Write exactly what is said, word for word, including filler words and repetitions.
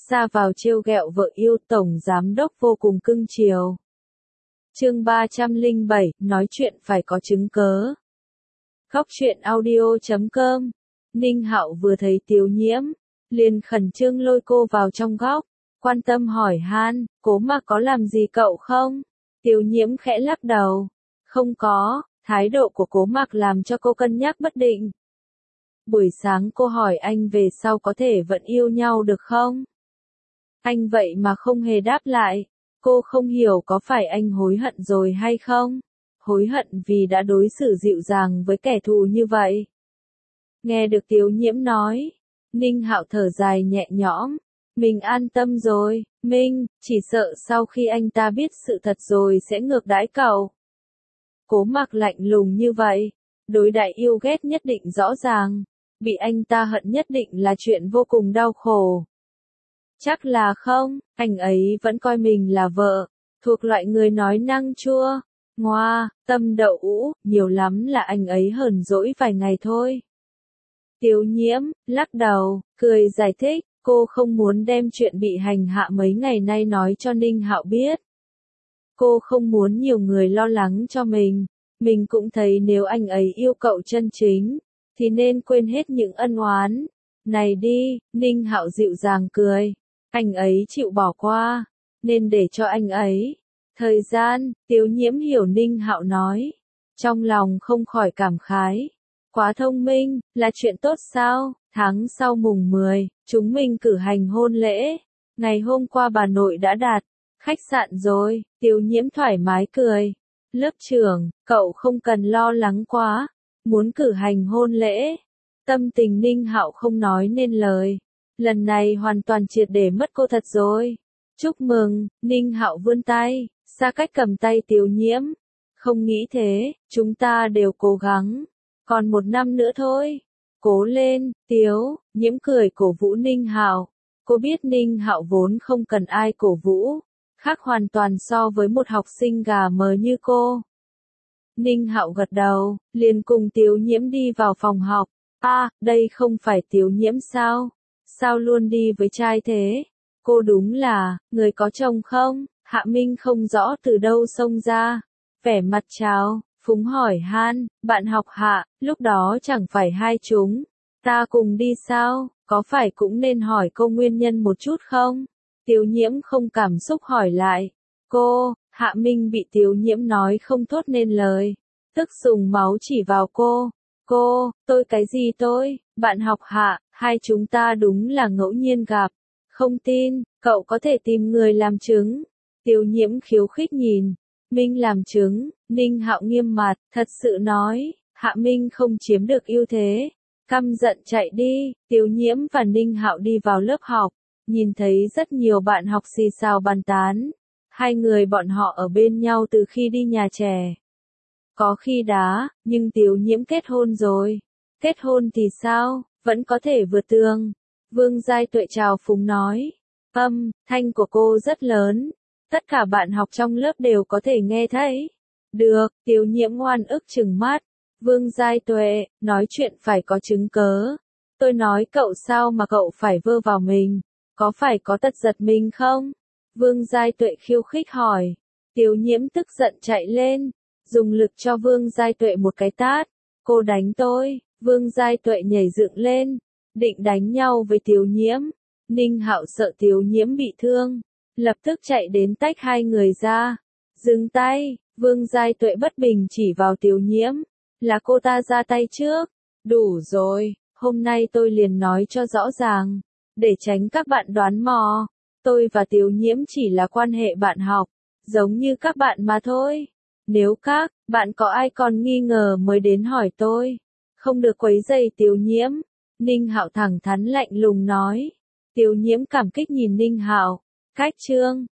ra vào trêu ghẹo vợ yêu, tổng giám đốc vô cùng cưng chiều. Chương ba trăm lẻ bảy, nói chuyện phải có chứng cớ. Góc truyện audio chấm com. Ninh Hạo vừa thấy Tiếu Nhiễm, liền khẩn trương lôi cô vào trong góc, quan tâm hỏi han, Cố Mặc có làm gì cậu không? Tiếu Nhiễm khẽ lắc đầu, không có. Thái độ của Cố Mặc làm cho cô cân nhắc bất định. Buổi sáng cô hỏi anh về sau có thể vẫn yêu nhau được không? Anh vậy mà không hề đáp lại. Cô không hiểu có phải anh hối hận rồi hay không? Hối hận vì đã đối xử dịu dàng với kẻ thù như vậy. Nghe được Tiếu Nhiễm nói, Ninh Hạo thở dài nhẹ nhõm. Mình an tâm rồi, Minh, chỉ sợ sau khi anh ta biết sự thật rồi sẽ ngược đãi cậu. Cố Mặc lạnh lùng như vậy, đối đãi yêu ghét nhất định rõ ràng, bị anh ta hận nhất định là chuyện vô cùng đau khổ. Chắc là không, anh ấy vẫn coi mình là vợ, thuộc loại người nói năng chua, ngoa, tâm đậu ũ, nhiều lắm là anh ấy hờn dỗi vài ngày thôi. Tiếu Nhiễm, lắc đầu, cười giải thích, cô không muốn đem chuyện bị hành hạ mấy ngày nay nói cho Ninh Hạo biết. Cô không muốn nhiều người lo lắng cho mình, mình cũng thấy nếu anh ấy yêu cậu chân chính, thì nên quên hết những ân oán. Này đi, Ninh Hạo dịu dàng cười, anh ấy chịu bỏ qua, nên để cho anh ấy. Thời gian, Tiếu Nhiễm hiểu Ninh Hạo nói, trong lòng không khỏi cảm khái. Quá thông minh, là chuyện tốt sao? Tháng sau mùng mười, chúng mình cử hành hôn lễ. Ngày hôm qua bà nội đã đặt khách sạn rồi. Tiếu Nhiễm thoải mái cười. Lớp trưởng, cậu không cần lo lắng quá. Muốn cử hành hôn lễ. Tâm tình Ninh Hạo không nói nên lời. Lần này hoàn toàn triệt để mất cô thật rồi. Chúc mừng, Ninh Hạo vươn tay, xa cách cầm tay Tiếu Nhiễm. Không nghĩ thế, chúng ta đều cố gắng. Còn một năm nữa thôi. Cố lên, Tiếu, Nhiễm cười cổ vũ Ninh Hạo. Cô biết Ninh Hạo vốn không cần ai cổ vũ, khác hoàn toàn so với một học sinh gà mờ như cô. Ninh Hạo gật đầu, liền cùng Tiếu Nhiễm đi vào phòng học. A, à, đây không phải Tiếu Nhiễm sao? Sao luôn đi với trai thế? Cô đúng là, người có chồng không? Hạ Minh không rõ từ đâu xông ra. Vẻ mặt chào, phúng hỏi han, bạn học Hạ, lúc đó chẳng phải hai chúng. Ta cùng đi sao? Có phải cũng nên hỏi cô nguyên nhân một chút không? Tiếu Nhiễm không cảm xúc hỏi lại. Cô, Hạ Minh bị Tiếu Nhiễm nói không thốt nên lời. Tức dùng máu chỉ vào cô. Cô, tôi cái gì tôi? Bạn học Hạ, hai chúng ta đúng là ngẫu nhiên gặp. Không tin, cậu có thể tìm người làm chứng. Tiếu Nhiễm khiêu khích nhìn. Minh làm chứng, Ninh Hạo nghiêm mặt, thật sự nói, Hạ Minh không chiếm được ưu thế. Căm giận chạy đi, Tiếu Nhiễm và Ninh Hạo đi vào lớp học, nhìn thấy rất nhiều bạn học xì xào bàn tán. Hai người bọn họ ở bên nhau từ khi đi nhà trẻ. Có khi đá, nhưng Tiếu Nhiễm kết hôn rồi. Kết hôn thì sao, vẫn có thể vượt tường. Vương Giai Tuệ chào phúng nói. Âm, thanh của cô rất lớn. Tất cả bạn học trong lớp đều có thể nghe thấy. Được, Tiếu Nhiễm ngoan ức trừng mắt. Vương Giai Tuệ, nói chuyện phải có chứng cớ. Tôi nói cậu sao mà cậu phải vơ vào mình? Có phải có tật giật mình không? Vương Giai Tuệ khiêu khích hỏi. Tiếu Nhiễm tức giận chạy lên, dùng lực cho Vương Giai Tuệ một cái tát. Cô đánh tôi. Vương Giai Tuệ nhảy dựng lên, định đánh nhau với Tiếu Nhiễm. Ninh Hạo sợ Tiếu Nhiễm bị thương, lập tức chạy đến tách hai người ra. Dừng tay, Vương Giai Tuệ bất bình chỉ vào Tiếu Nhiễm. Là cô ta ra tay trước. Đủ rồi, hôm nay tôi liền nói cho rõ ràng, để tránh các bạn đoán mò. Tôi và Tiếu Nhiễm chỉ là quan hệ bạn học, giống như các bạn mà thôi. Nếu các bạn có ai còn nghi ngờ mới đến hỏi tôi, không được quấy rầy Tiếu Nhiễm. Ninh Hạo thẳng thắn lạnh lùng nói. Tiếu Nhiễm cảm kích nhìn Ninh Hạo. Cách chương